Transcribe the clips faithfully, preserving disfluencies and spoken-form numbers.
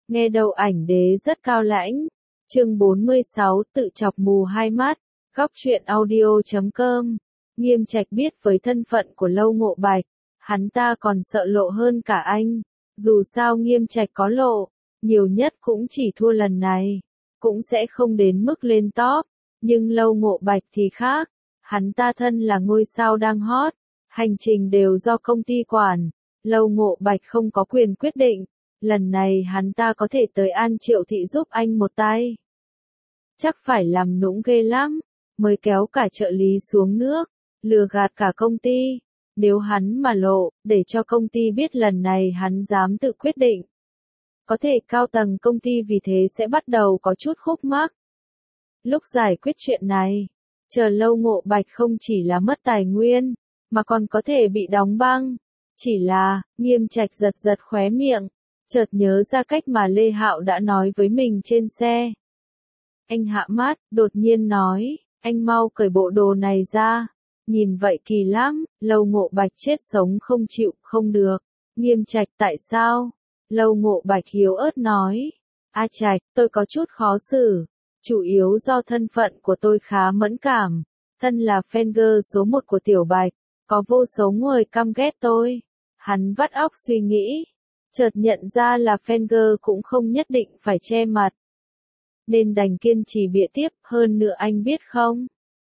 Nghe đầu ảnh đế rất cao lãnh. Chương bốn mươi sáu tự chọc mù hai mắt. Góc truyện audio chấm com. Nghiêm Trạch biết với thân phận của Lâu Ngộ Bạch, hắn ta còn sợ lộ hơn cả anh. Dù sao Nghiêm Trạch có lộ, nhiều nhất cũng chỉ thua lần này, cũng sẽ không đến mức lên top. Nhưng Lâu Ngộ Bạch thì khác, hắn ta thân là ngôi sao đang hot, hành trình đều do công ty quản. Lâu Ngộ Bạch không có quyền quyết định, lần này hắn ta có thể tới An Triệu Thị giúp anh một tay. Chắc phải làm nũng ghê lắm, mới kéo cả trợ lý xuống nước, lừa gạt cả công ty. Nếu hắn mà lộ, để cho công ty biết lần này hắn dám tự quyết định, có thể cao tầng công ty vì thế sẽ bắt đầu có chút khúc mắc. Lúc giải quyết chuyện này, chờ Lâu Ngộ Bạch không chỉ là mất tài nguyên, mà còn có thể bị đóng băng. Chỉ là, Nghiêm Trạch giật giật khóe miệng, chợt nhớ ra cách mà Lê Hạo đã nói với mình trên xe. Anh hạ mắt, đột nhiên nói, anh mau cởi bộ đồ này ra. Nhìn vậy kỳ lắm. Lâu Ngộ Bạch chết sống không chịu, không được. Nghiêm Trạch tại sao? Lâu Ngộ Bạch hiếu ớt nói. A Trạch, tôi có chút khó xử. Chủ yếu do thân phận của tôi khá mẫn cảm. Thân là fan girl số một của Tiểu Bạch, có vô số người căm ghét tôi. Hắn vắt óc suy nghĩ, chợt nhận ra là fan girl cũng không nhất định phải che mặt, nên đành kiên trì bịa tiếp. Hơn nữa anh biết không?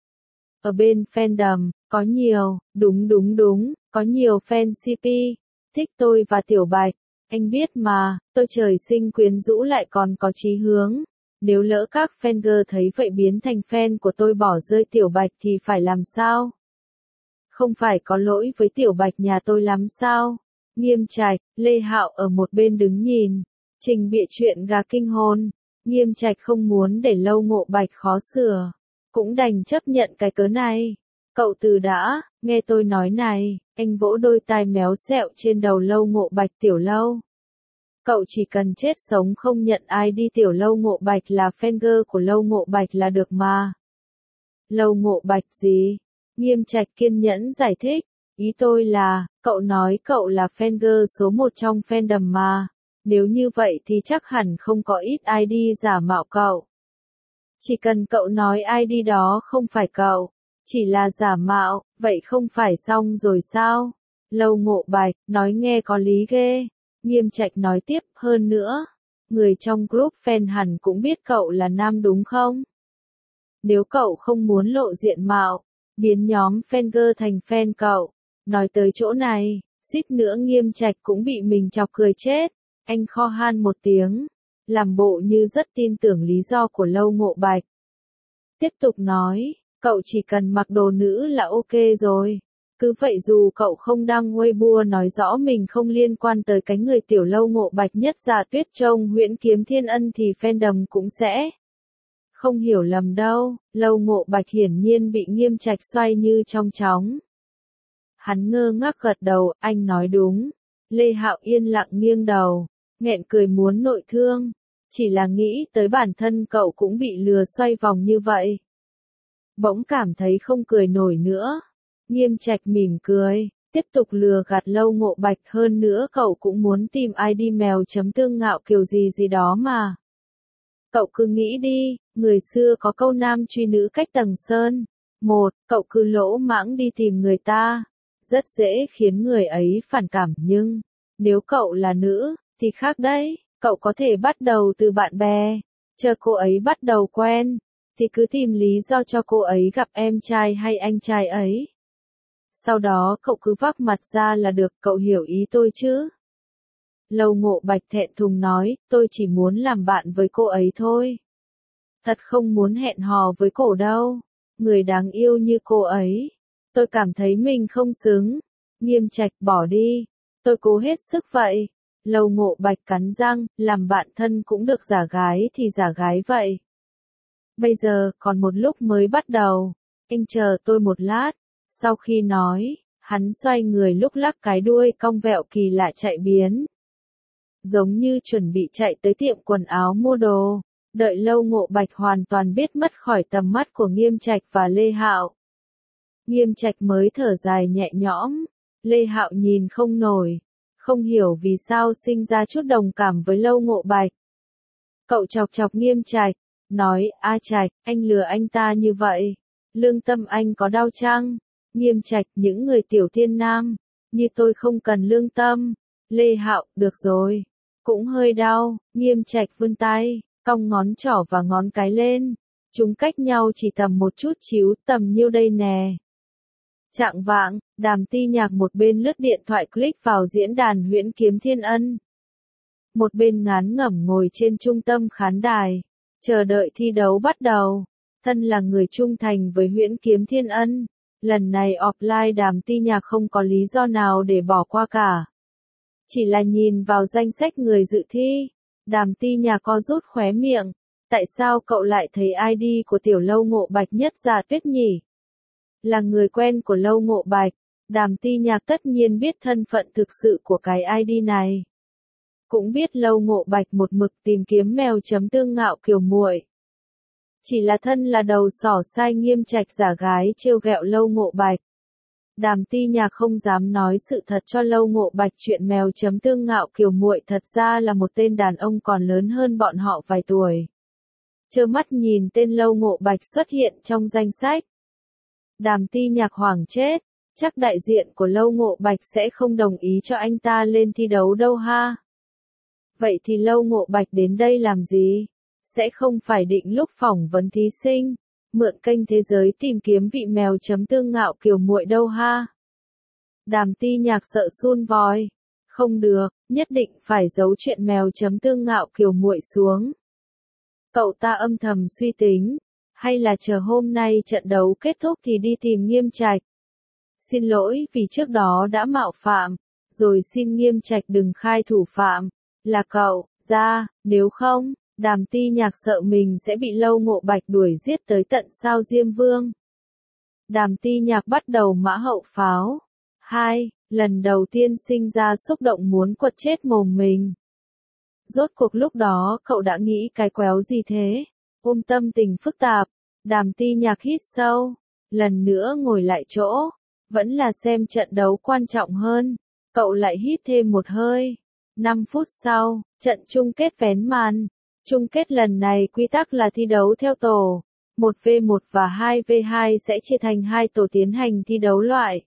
Ở bên fandom, có nhiều, đúng đúng đúng, có nhiều fan xê pê, thích tôi và Tiểu Bạch. Anh biết mà, tôi trời sinh quyến rũ lại còn có chí hướng. Nếu lỡ các fan girl thấy vậy biến thành fan của tôi bỏ rơi Tiểu Bạch thì phải làm sao? Không phải có lỗi với Tiểu Bạch nhà tôi lắm sao? Nghiêm Trạch, Lê Hạo ở một bên đứng nhìn, trình bịa chuyện gà kinh hồn. Nghiêm Trạch không muốn để Lâu Ngộ Bạch khó xử, cũng đành chấp nhận cái cớ này. Cậu từ đã, nghe tôi nói này. Anh vỗ đôi tai méo sẹo trên đầu Lâu Ngộ Bạch. Tiểu Lâu, cậu chỉ cần chết sống không nhận ai đi Tiểu Lâu Ngộ Bạch là fan girl của Lâu Ngộ Bạch là được mà. Lâu Ngộ Bạch gì? Nghiêm Trạch kiên nhẫn giải thích. Ý tôi là, cậu nói cậu là fan girl số một trong fandom mà. Nếu như vậy thì chắc hẳn không có ít i đê giả mạo cậu. Chỉ cần cậu nói i đê đó không phải cậu, chỉ là giả mạo, vậy không phải xong rồi sao? Lâu Ngộ Bạch, nói nghe có lý ghê. Nghiêm Trạch nói tiếp, hơn nữa, người trong group fan hẳn cũng biết cậu là nam đúng không? Nếu cậu không muốn lộ diện mạo, biến nhóm fan girl thành fan cậu. Nói tới chỗ này, suýt nữa Nghiêm Trạch cũng bị mình chọc cười chết. Anh kho han một tiếng, làm bộ như rất tin tưởng lý do của Lâu Ngộ Bạch. Tiếp tục nói, cậu chỉ cần mặc đồ nữ là ok rồi. Cứ vậy dù cậu không đăng Weibo nói rõ mình không liên quan tới cái người Tiểu Lâu Ngộ Bạch nhất Giả Tuyết Trông Huyễn Kiếm Thiên Ân thì fandom cũng sẽ không hiểu lầm đâu. Lâu Ngộ Bạch hiển nhiên bị Nghiêm Trạch xoay như trong chóng. Hắn ngơ ngác gật đầu, anh nói đúng. Lê Hạo yên lặng nghiêng đầu, nghẹn cười muốn nội thương. Chỉ là nghĩ tới bản thân cậu cũng bị lừa xoay vòng như vậy, bỗng cảm thấy không cười nổi nữa. Nghiêm Trạch mỉm cười, tiếp tục lừa gạt Lâu Ngộ Bạch. Hơn nữa cậu cũng muốn tìm i đê mèo chấm tương ngạo kiểu gì gì đó mà. Cậu cứ nghĩ đi, người xưa có câu nam truy nữ cách tầng sơn. Một, cậu cứ lỗ mãng đi tìm người ta, rất dễ khiến người ấy phản cảm. Nhưng, nếu cậu là nữ, thì khác đấy. Cậu có thể bắt đầu từ bạn bè, chờ cô ấy bắt đầu quen, thì cứ tìm lý do cho cô ấy gặp em trai hay anh trai ấy. Sau đó cậu cứ vác mặt ra là được, cậu hiểu ý tôi chứ? Lâu Ngộ Bạch thẹn thùng nói, tôi chỉ muốn làm bạn với cô ấy thôi. Thật không muốn hẹn hò với cổ đâu. Người đáng yêu như cô ấy, tôi cảm thấy mình không xứng. Nghiêm Trạch, bỏ đi. Tôi cố hết sức vậy. Lâu Ngộ Bạch cắn răng, làm bạn thân cũng được, giả gái thì giả gái vậy. Bây giờ, còn một lúc mới bắt đầu. Anh chờ tôi một lát. Sau khi nói, hắn xoay người lúc lắc cái đuôi cong vẹo kỳ lạ chạy biến. Giống như chuẩn bị chạy tới tiệm quần áo mua đồ. Đợi Lâu Ngộ Bạch hoàn toàn biết mất khỏi tầm mắt của Nghiêm Trạch và Lê Hạo, Nghiêm Trạch mới thở dài nhẹ nhõm. Lê Hạo nhìn không nổi, không hiểu vì sao sinh ra chút đồng cảm với Lâu Ngộ Bạch. Cậu chọc chọc Nghiêm Trạch, nói, A Trạch, anh lừa anh ta như vậy. Lương tâm anh có đau chăng? Nghiêm Trạch, những người tiểu thiên nam, như tôi không cần lương tâm. Lê Hạo, được rồi. Cũng hơi đau. Nghiêm Trạch vươn tay, cong ngón trỏ và ngón cái lên. Chúng cách nhau chỉ tầm một chút xíu, tầm nhiêu đây nè. Chạng vạng, Đàm Ti Nhạc một bên lướt điện thoại click vào diễn đàn Huyễn Kiếm Thiên Ân. Một bên ngán ngẩm ngồi trên trung tâm khán đài, chờ đợi thi đấu bắt đầu. Thân là người trung thành với Huyễn Kiếm Thiên Ân, lần này offline Đàm Ti Nhạc không có lý do nào để bỏ qua cả. Chỉ là nhìn vào danh sách người dự thi, Đàm Ti Nhạc co rút khóe miệng. Tại sao cậu lại thấy i đê của tiểu Lâu Ngộ Bạch Nhất Giả Tuyết nhỉ? Là người quen của Lâu Ngộ Bạch, Đàm Ti Nhạc tất nhiên biết thân phận thực sự của cái i đê này. Cũng biết Lâu Ngộ Bạch một mực tìm kiếm mèo chấm tương ngạo kiều muội. Chỉ là thân là đầu sỏ sai Nghiêm Trạch giả gái trêu ghẹo Lâu Ngộ Bạch. Đàm Ti Nhạc không dám nói sự thật cho Lâu Ngộ Bạch chuyện mèo chấm tương ngạo kiều muội thật ra là một tên đàn ông còn lớn hơn bọn họ vài tuổi. Trơ mắt nhìn tên Lâu Ngộ Bạch xuất hiện trong danh sách. Đàm Ti Nhạc hoảng chết, chắc đại diện của Lâu Ngộ Bạch sẽ không đồng ý cho anh ta lên thi đấu đâu ha. Vậy thì Lâu Ngộ Bạch đến đây làm gì? Sẽ không phải định lúc phỏng vấn thí sinh, mượn kênh thế giới tìm kiếm vị mèo chấm tương ngạo kiều muội đâu ha. Đàm Ti Nhạc sợ sun vòi. Không được, nhất định phải giấu chuyện mèo chấm tương ngạo kiều muội xuống. Cậu ta âm thầm suy tính, hay là chờ hôm nay trận đấu kết thúc thì đi tìm Nghiêm Trạch. Xin lỗi vì trước đó đã mạo phạm, rồi xin Nghiêm Trạch đừng khai thủ phạm, là cậu, ra, nếu không, Đàm Ti Nhạc sợ mình sẽ bị Lâu Ngộ Bạch đuổi giết tới tận sao Diêm Vương. Đàm Ti Nhạc bắt đầu mã hậu pháo. Hai, lần đầu tiên sinh ra xúc động muốn quật chết mồm mình. Rốt cuộc lúc đó cậu đã nghĩ cái quéo gì thế? Ôm tâm tình phức tạp, Đàm Ti Nhạc hít sâu, lần nữa ngồi lại chỗ, vẫn là xem trận đấu quan trọng hơn. Cậu lại hít thêm một hơi. năm phút sau, trận chung kết vén màn. Chung kết lần này quy tắc là thi đấu theo tổ. một vs một và hai vs hai sẽ chia thành hai tổ tiến hành thi đấu loại.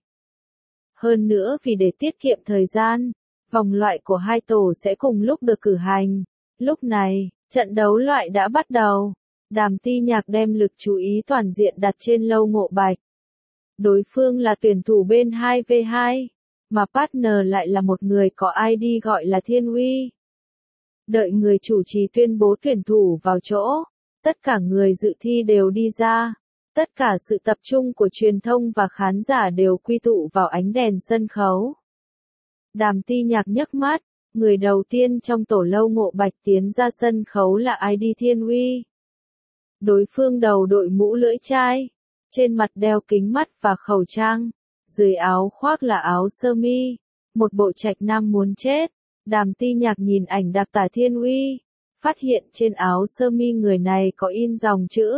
Hơn nữa vì để tiết kiệm thời gian, vòng loại của hai tổ sẽ cùng lúc được cử hành. Lúc này, trận đấu loại đã bắt đầu. Đàm Ti Nhạc đem lực chú ý toàn diện đặt trên Lâu Ngộ Bạch. Đối phương là tuyển thủ bên hai vs hai, mà partner lại là một người có i đê gọi là Thiên Uy. Đợi người chủ trì tuyên bố tuyển thủ vào chỗ, tất cả người dự thi đều đi ra. Tất cả sự tập trung của truyền thông và khán giả đều quy tụ vào ánh đèn sân khấu. Đàm Ti Nhạc nhấc mắt, người đầu tiên trong tổ Lâu Ngộ Bạch tiến ra sân khấu là i đê Thiên Uy. Đối phương đầu đội mũ lưỡi chai, trên mặt đeo kính mắt và khẩu trang, dưới áo khoác là áo sơ mi, một bộ trạch nam muốn chết. Đàm Ti Nhạc nhìn ảnh đặc tả Thiên Uy, phát hiện trên áo sơ mi người này có in dòng chữ.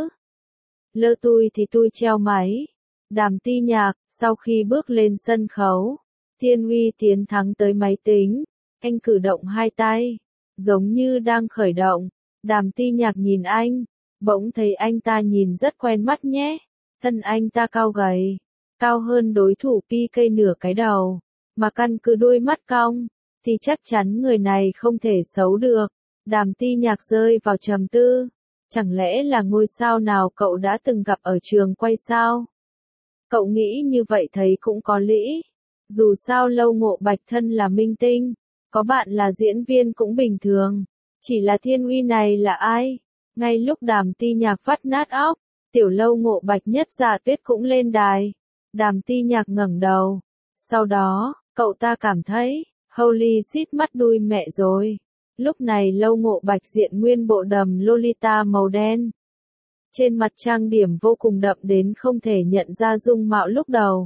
Lơ tui thì tui treo máy. Đàm Ti Nhạc, sau khi bước lên sân khấu, Thiên Uy tiến thắng tới máy tính, anh cử động hai tay, giống như đang khởi động. Đàm Ti Nhạc nhìn anh, bỗng thấy anh ta nhìn rất quen mắt nhé. Thân anh ta cao gầy, cao hơn đối thủ pê ca nửa cái đầu, mà căn cứ đôi mắt cong, thì chắc chắn người này không thể xấu được. Đàm Ti Nhạc rơi vào trầm tư. Chẳng lẽ là ngôi sao nào cậu đã từng gặp ở trường quay sao? Cậu nghĩ như vậy thấy cũng có lý. Dù sao Lâu Ngộ Bạch thân là minh tinh, có bạn là diễn viên cũng bình thường. Chỉ là Thiên Uy này là ai? Ngay lúc Đàm Ti Nhạc vắt nát óc, tiểu Lâu Ngộ Bạch Nhất Giả Tuyết cũng lên đài. Đàm Ti Nhạc ngẩng đầu. Sau đó, cậu ta cảm thấy, holy shit mắt đuôi mẹ rồi. Lúc này Lâu Ngộ Bạch diện nguyên bộ đầm Lolita màu đen. Trên mặt trang điểm vô cùng đậm đến không thể nhận ra dung mạo lúc đầu.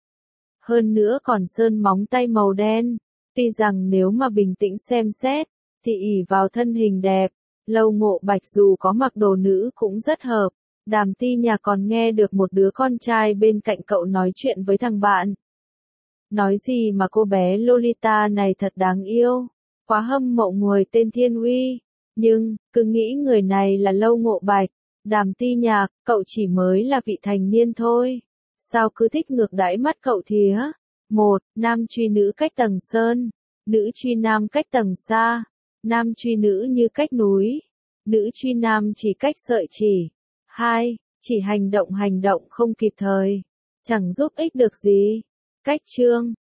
Hơn nữa còn sơn móng tay màu đen. Tuy rằng nếu mà bình tĩnh xem xét, thì ỷ vào thân hình đẹp, Lâu Ngộ Bạch dù có mặc đồ nữ cũng rất hợp. Đàm Ti Nhạc còn nghe được một đứa con trai bên cạnh cậu nói chuyện với thằng bạn. Nói gì mà cô bé Lolita này thật đáng yêu. Quá hâm mộ người tên Thiên Uy. Nhưng, cứ nghĩ người này là Lâu Ngộ Bạch. Đàm Ti Nhạc, cậu chỉ mới là vị thành niên thôi. Sao cứ thích ngược đãi mắt cậu thía? Một, nam truy nữ cách tầng sơn. Nữ truy nam cách tầng xa. Nam truy nữ như cách núi. Nữ truy nam chỉ cách sợi chỉ. Hai, chỉ hành động hành động không kịp thời. Chẳng giúp ích được gì. Cách chương.